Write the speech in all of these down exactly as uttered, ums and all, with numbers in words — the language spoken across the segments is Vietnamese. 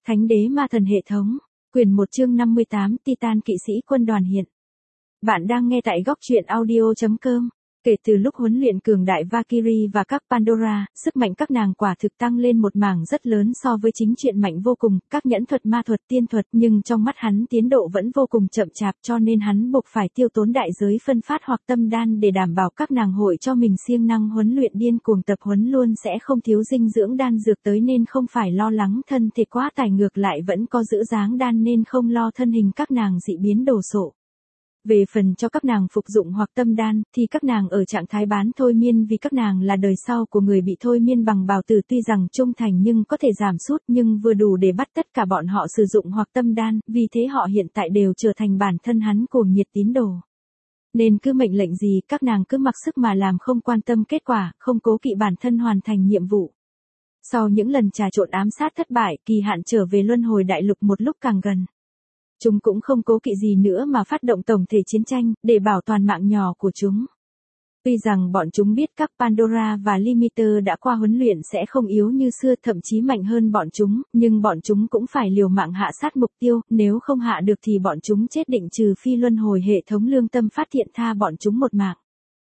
Thánh đế ma thần hệ thống, quyển một chương năm mươi tám Titan kỵ sĩ quân đoàn hiện. Bạn đang nghe tại góc truyện audio chấm com. Kể từ lúc huấn luyện cường đại Valkyrie và các Pandora, sức mạnh các nàng quả thực tăng lên một mảng rất lớn so với chính truyện mạnh vô cùng, các nhẫn thuật ma thuật tiên thuật, nhưng trong mắt hắn tiến độ vẫn vô cùng chậm chạp, cho nên hắn buộc phải tiêu tốn đại giới phân phát hoặc tâm đan để đảm bảo các nàng hội cho mình siêng năng huấn luyện điên cuồng tập huấn luôn sẽ không thiếu dinh dưỡng đan dược tới nên không phải lo lắng thân thể quá tải, ngược lại vẫn có giữ dáng đan nên không lo thân hình các nàng dị biến đồ sộ. Về phần cho các nàng phục dụng hoặc tâm đan, thì các nàng ở trạng thái bán thôi miên vì các nàng là đời sau của người bị thôi miên bằng bào tử, tuy rằng trung thành nhưng có thể giảm sút, nhưng vừa đủ để bắt tất cả bọn họ sử dụng hoặc tâm đan, vì thế họ hiện tại đều trở thành bản thân hắn cuồng nhiệt tín đồ. Nên cứ mệnh lệnh gì các nàng cứ mặc sức mà làm, không quan tâm kết quả, không cố kỵ bản thân hoàn thành nhiệm vụ. Sau những lần trà trộn ám sát thất bại, kỳ hạn trở về luân hồi đại lục một lúc càng gần. Chúng cũng không cố kỵ gì nữa mà phát động tổng thể chiến tranh, để bảo toàn mạng nhỏ của chúng. Tuy rằng bọn chúng biết các Pandora và Limiter đã qua huấn luyện sẽ không yếu như xưa, thậm chí mạnh hơn bọn chúng, nhưng bọn chúng cũng phải liều mạng hạ sát mục tiêu, nếu không hạ được thì bọn chúng chết định, trừ phi luân hồi hệ thống lương tâm phát hiện tha bọn chúng một mạng.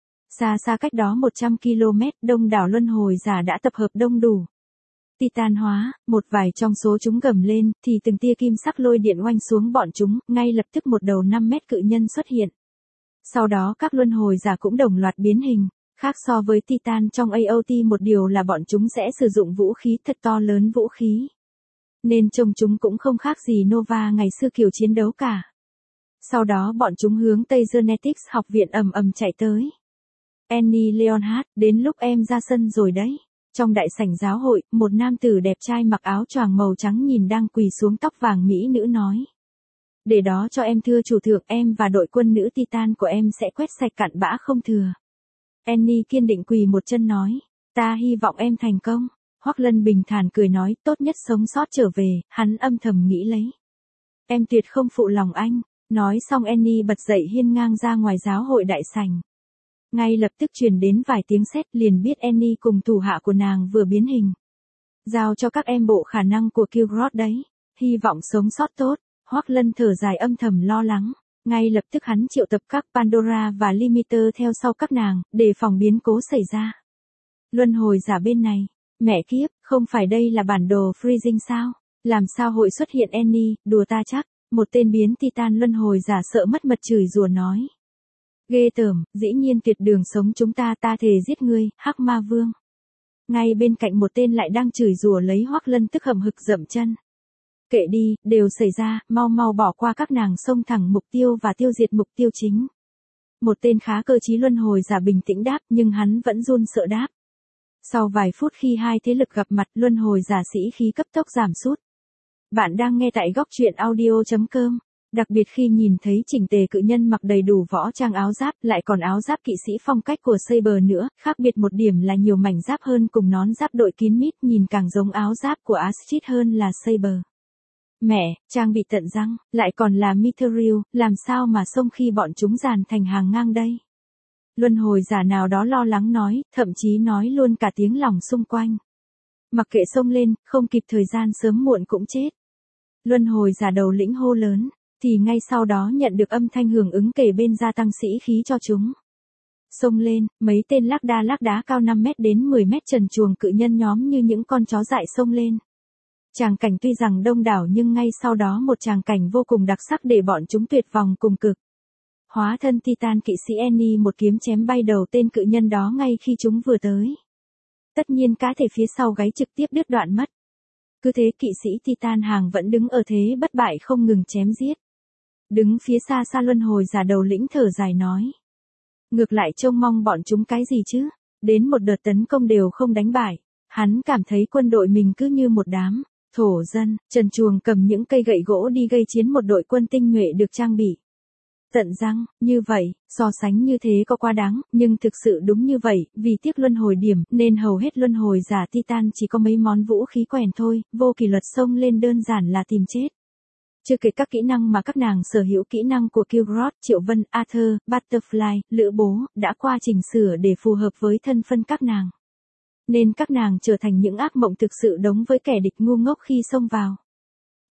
Xa xa cách đó một trăm ki lô mét, đông đảo luân hồi giả đã tập hợp đông đủ. Titan hóa, một vài trong số chúng gầm lên, thì từng tia kim sắc lôi điện oanh xuống bọn chúng, ngay lập tức một đầu năm mét cự nhân xuất hiện. Sau đó các luân hồi giả cũng đồng loạt biến hình, khác so với Titan trong a o tê một điều là bọn chúng sẽ sử dụng vũ khí thật to lớn, vũ khí. Nên trông chúng cũng không khác gì Nova ngày xưa kiểu chiến đấu cả. Sau đó bọn chúng hướng Tây Genetics học viện ầm ầm chạy tới. Annie Leonhardt, đến lúc em ra sân rồi đấy. Trong đại sảnh giáo hội, một nam tử đẹp trai mặc áo choàng màu trắng nhìn đang quỳ xuống tóc vàng mỹ nữ nói. Để đó cho em thưa chủ thượng, em và đội quân nữ Titan của em sẽ quét sạch cặn bã không thừa. Annie kiên định quỳ một chân nói. Ta hy vọng em thành công. Hoắc Lân bình thản cười nói, tốt nhất sống sót trở về, hắn âm thầm nghĩ lấy. Em tuyệt không phụ lòng anh. Nói xong Annie bật dậy hiên ngang ra ngoài giáo hội đại sảnh. Ngay lập tức truyền đến vài tiếng sét, liền biết Annie cùng thủ hạ của nàng vừa biến hình. Giao cho các em bộ khả năng của Kilgrod đấy. Hy vọng sống sót tốt. Hoắc Lân thở dài âm thầm lo lắng. Ngay lập tức hắn triệu tập các Pandora và Limiter theo sau các nàng, để phòng biến cố xảy ra. Luân hồi giả bên này. Mẹ kiếp, không phải đây là bản đồ Freezing sao? Làm sao hội xuất hiện Annie, đùa ta chắc. Một tên biến Titan luân hồi giả sợ mất mật chửi rủa nói. Ghê tởm, dĩ nhiên tuyệt đường sống chúng ta, ta thề giết ngươi, Hắc Ma Vương. Ngay bên cạnh một tên lại đang chửi rủa lấy Hoắc Lân, tức hậm hực dậm chân. Kệ đi, đều xảy ra, mau mau bỏ qua các nàng, xông thẳng mục tiêu và tiêu diệt mục tiêu chính. Một tên khá cơ trí luân hồi giả bình tĩnh đáp, nhưng hắn vẫn run sợ đáp. Sau vài phút khi hai thế lực gặp mặt, luân hồi giả sĩ khí cấp tốc giảm sút. Bạn đang nghe tại góc truyện audio chấm com. Đặc biệt khi nhìn thấy chỉnh tề cự nhân mặc đầy đủ võ trang áo giáp, lại còn áo giáp kỵ sĩ phong cách của Saber nữa, khác biệt một điểm là nhiều mảnh giáp hơn cùng nón giáp đội kín mít, nhìn càng giống áo giáp của Astrid hơn là Saber. Mẹ, trang bị tận răng, lại còn là Mithril, làm sao mà xông khi bọn chúng dàn thành hàng ngang đây? Luân hồi giả nào đó lo lắng nói, thậm chí nói luôn cả tiếng lòng xung quanh. Mặc kệ xông lên, không kịp thời gian sớm muộn cũng chết. Luân hồi giả đầu lĩnh hô lớn. Thì ngay sau đó nhận được âm thanh hưởng ứng kề bên gia tăng sĩ khí cho chúng. Xông lên, mấy tên lác đa lác đá cao năm mét đến mười mét trần truồng cự nhân nhóm như những con chó dại xông lên. Tràng cảnh tuy rằng đông đảo nhưng ngay sau đó một tràng cảnh vô cùng đặc sắc để bọn chúng tuyệt vọng cùng cực. Hóa thân Titan kỵ sĩ Annie một kiếm chém bay đầu tên cự nhân đó ngay khi chúng vừa tới. Tất nhiên cá thể phía sau gáy trực tiếp đứt đoạn mất. Cứ thế kỵ sĩ Titan hàng vẫn đứng ở thế bất bại không ngừng chém giết. Đứng phía xa xa luân hồi giả đầu lĩnh thở dài nói. Ngược lại trông mong bọn chúng cái gì chứ, đến một đợt tấn công đều không đánh bại. Hắn cảm thấy quân đội mình cứ như một đám thổ dân, trần truồng cầm những cây gậy gỗ đi gây chiến một đội quân tinh nhuệ được trang bị tận răng, như vậy, so sánh như thế có quá đáng, nhưng thực sự đúng như vậy, vì tiếc luân hồi điểm, nên hầu hết luân hồi giả Titan chỉ có mấy món vũ khí quèn thôi, vô kỷ luật xông lên đơn giản là tìm chết. Chưa kể các kỹ năng mà các nàng sở hữu, kỹ năng của Kilgrod, Triệu Vân, Arthur, Butterfly, Lữ Bố, đã qua chỉnh sửa để phù hợp với thân phân các nàng. Nên các nàng trở thành những ác mộng thực sự đống với kẻ địch ngu ngốc khi xông vào.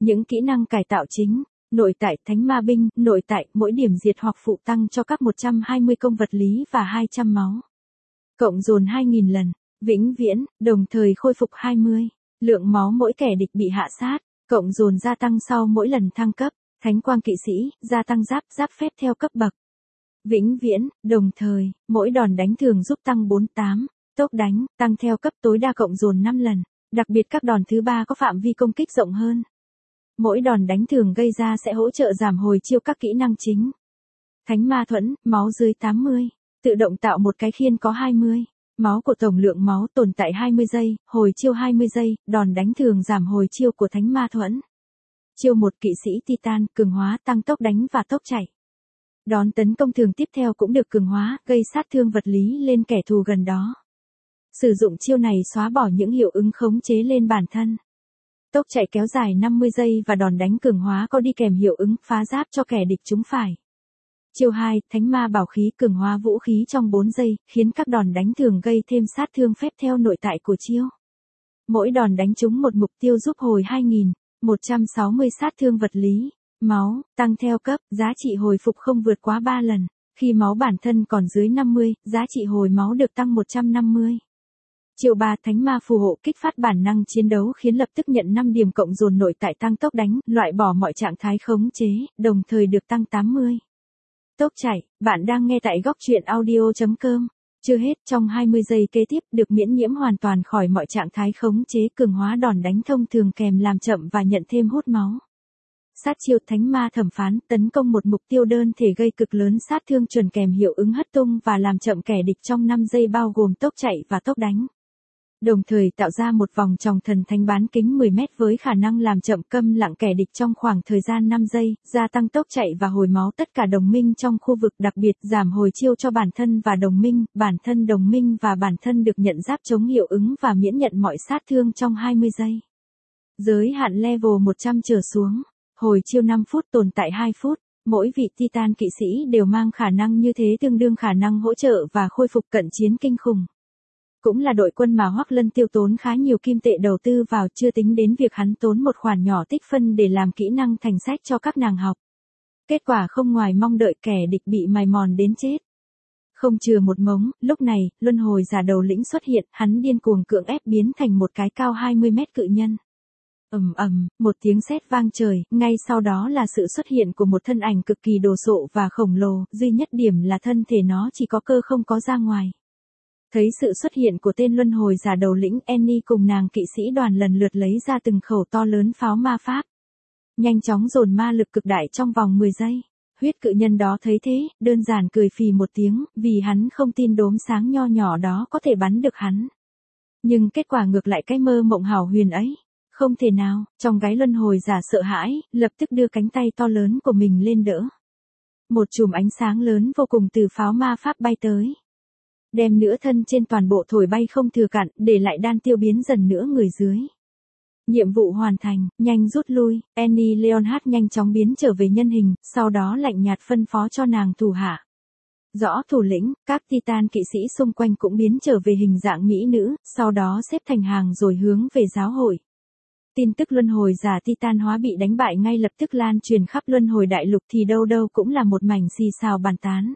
Những kỹ năng cải tạo chính. Nội tại thánh ma binh, nội tại mỗi điểm diệt hoặc phụ tăng cho các một trăm hai mươi công vật lý và hai trăm máu. Cộng dồn hai nghìn lần, vĩnh viễn, đồng thời khôi phục hai mươi. Lượng máu mỗi kẻ địch bị hạ sát, cộng dồn gia tăng sau mỗi lần thăng cấp. Thánh quang kỵ sĩ, gia tăng giáp, giáp phép theo cấp bậc. Vĩnh viễn, đồng thời, mỗi đòn đánh thường giúp tăng bốn mươi tám. Tốc đánh, tăng theo cấp tối đa cộng dồn năm lần. Đặc biệt các đòn thứ ba có phạm vi công kích rộng hơn. Mỗi đòn đánh thường gây ra sẽ hỗ trợ giảm hồi chiêu các kỹ năng chính. Thánh ma thuẫn, máu dưới tám mươi. Tự động tạo một cái khiên có hai mươi. Máu của tổng lượng máu tồn tại hai mươi giây, hồi chiêu hai mươi giây, đòn đánh thường giảm hồi chiêu của thánh ma thuẫn. Chiêu một kỵ sĩ Titan, cường hóa tăng tốc đánh và tốc chạy. Đòn tấn công thường tiếp theo cũng được cường hóa, gây sát thương vật lý lên kẻ thù gần đó. Sử dụng chiêu này xóa bỏ những hiệu ứng khống chế lên bản thân. Tốc chạy kéo dài năm mươi giây và đòn đánh cường hóa có đi kèm hiệu ứng phá giáp cho kẻ địch trúng phải. Chiêu hai, thánh ma bảo khí cường hóa vũ khí trong bốn giây, khiến các đòn đánh thường gây thêm sát thương phép theo nội tại của chiêu. Mỗi đòn đánh trúng một mục tiêu giúp hồi hai nghìn một trăm sáu mươi sát thương vật lý, máu, tăng theo cấp, giá trị hồi phục không vượt quá ba lần. Khi máu bản thân còn dưới năm mươi, giá trị hồi máu được tăng một trăm năm mươi. Chiêu ba, thánh ma phù hộ kích phát bản năng chiến đấu khiến lập tức nhận năm điểm cộng dồn nội tại tăng tốc đánh, loại bỏ mọi trạng thái khống chế, đồng thời được tăng tám mươi. Tốc chạy, bạn đang nghe tại góc truyện audio chấm com. Chưa hết, trong hai mươi giây kế tiếp được miễn nhiễm hoàn toàn khỏi mọi trạng thái khống chế, cường hóa đòn đánh thông thường kèm làm chậm và nhận thêm hút máu. Sát chiêu thánh ma thẩm phán, tấn công một mục tiêu đơn thể gây cực lớn sát thương chuẩn kèm hiệu ứng hất tung và làm chậm kẻ địch trong năm giây bao gồm tốc chạy và tốc đánh. Đồng thời tạo ra một vòng tròng thần thánh bán kính mười mét với khả năng làm chậm câm lặng kẻ địch trong khoảng thời gian năm giây, gia tăng tốc chạy và hồi máu tất cả đồng minh trong khu vực, đặc biệt giảm hồi chiêu cho bản thân và đồng minh, bản thân đồng minh và bản thân được nhận giáp chống hiệu ứng và miễn nhận mọi sát thương trong hai mươi giây. Giới hạn level một trăm trở xuống, hồi chiêu năm phút tồn tại hai phút, mỗi vị Titan kỵ sĩ đều mang khả năng như thế tương đương khả năng hỗ trợ và khôi phục cận chiến kinh khủng. Cũng là đội quân mà Hoắc Lân tiêu tốn khá nhiều kim tệ đầu tư vào, chưa tính đến việc hắn tốn một khoản nhỏ tích phân để làm kỹ năng thành sách cho các nàng học. Kết quả không ngoài mong đợi, kẻ địch bị mài mòn đến chết. Không chừa một mống, lúc này, luân hồi giả đầu lĩnh xuất hiện, hắn điên cuồng cưỡng ép biến thành một cái cao hai mươi mét cự nhân. Ầm ầm, một tiếng sét vang trời, ngay sau đó là sự xuất hiện của một thân ảnh cực kỳ đồ sộ và khổng lồ, duy nhất điểm là thân thể nó chỉ có cơ không có ra ngoài. Thấy sự xuất hiện của tên luân hồi giả đầu lĩnh, Annie cùng nàng kỵ sĩ đoàn lần lượt lấy ra từng khẩu to lớn pháo ma pháp. Nhanh chóng dồn ma lực cực đại trong vòng mười giây. Huyết cự nhân đó thấy thế, đơn giản cười phì một tiếng, vì hắn không tin đốm sáng nho nhỏ đó có thể bắn được hắn. Nhưng kết quả ngược lại cái mơ mộng hảo huyền ấy. Không thể nào, trong gái luân hồi giả sợ hãi, lập tức đưa cánh tay to lớn của mình lên đỡ. Một chùm ánh sáng lớn vô cùng từ pháo ma pháp bay tới. Đem nửa thân trên toàn bộ thổi bay không thừa cặn, để lại đan tiêu biến dần nửa người dưới. Nhiệm vụ hoàn thành, nhanh rút lui, Annie Leonhardt nhanh chóng biến trở về nhân hình, sau đó lạnh nhạt phân phó cho nàng thủ hạ. Rõ thủ lĩnh, các Titan kỵ sĩ xung quanh cũng biến trở về hình dạng mỹ nữ, sau đó xếp thành hàng rồi hướng về giáo hội. Tin tức luân hồi giả Titan hóa bị đánh bại ngay lập tức lan truyền khắp luân hồi đại lục thì đâu đâu cũng là một mảnh xì xào bàn tán.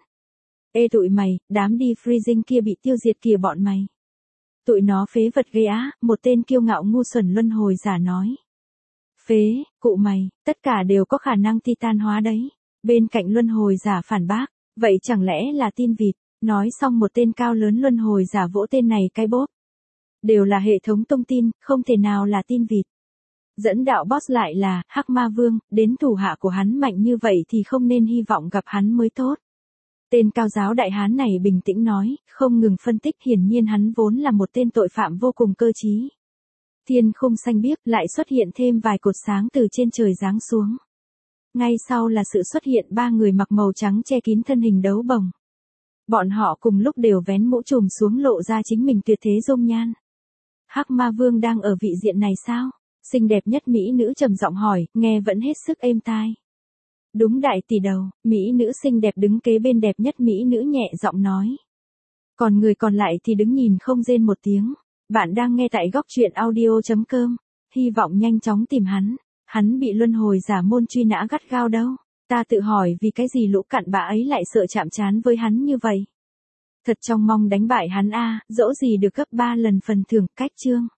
Ê tụi mày, đám đi freezing kia bị tiêu diệt kìa bọn mày. Tụi nó phế vật ghê á, một tên kiêu ngạo ngu xuẩn luân hồi giả nói. Phế, cụ mày, tất cả đều có khả năng Titan hóa đấy. Bên cạnh luân hồi giả phản bác, vậy chẳng lẽ là tin vịt, nói xong một tên cao lớn luân hồi giả vỗ tên này cái bốp. Đều là hệ thống thông tin, không thể nào là tin vịt. Dẫn đạo boss lại là Hắc Ma Vương, đến thủ hạ của hắn mạnh như vậy thì không nên hy vọng gặp hắn mới tốt. Tên cao giáo đại hán này bình tĩnh nói, không ngừng phân tích, hiển nhiên hắn vốn là một tên tội phạm vô cùng cơ trí. Thiên khung xanh biếc lại xuất hiện thêm vài cột sáng từ trên trời giáng xuống. Ngay sau là sự xuất hiện ba người mặc màu trắng che kín thân hình đấu bồng. Bọn họ cùng lúc đều vén mũ trùm xuống lộ ra chính mình tuyệt thế dung nhan. Hắc Ma Vương đang ở vị diện này sao? Xinh đẹp nhất mỹ nữ trầm giọng hỏi, nghe vẫn hết sức êm tai. Đúng đại tỷ đầu, mỹ nữ xinh đẹp đứng kế bên đẹp nhất mỹ nữ nhẹ giọng nói. Còn người còn lại thì đứng nhìn không rên một tiếng. Bạn đang nghe tại góc truyện audio chấm com. Hy vọng nhanh chóng tìm hắn. Hắn bị luân hồi giả môn truy nã gắt gao đâu. Ta tự hỏi vì cái gì lũ cặn bã ấy lại sợ chạm trán với hắn như vậy. Thật trong mong đánh bại hắn a, dẫu gì được gấp ba lần phần thưởng, cách chương.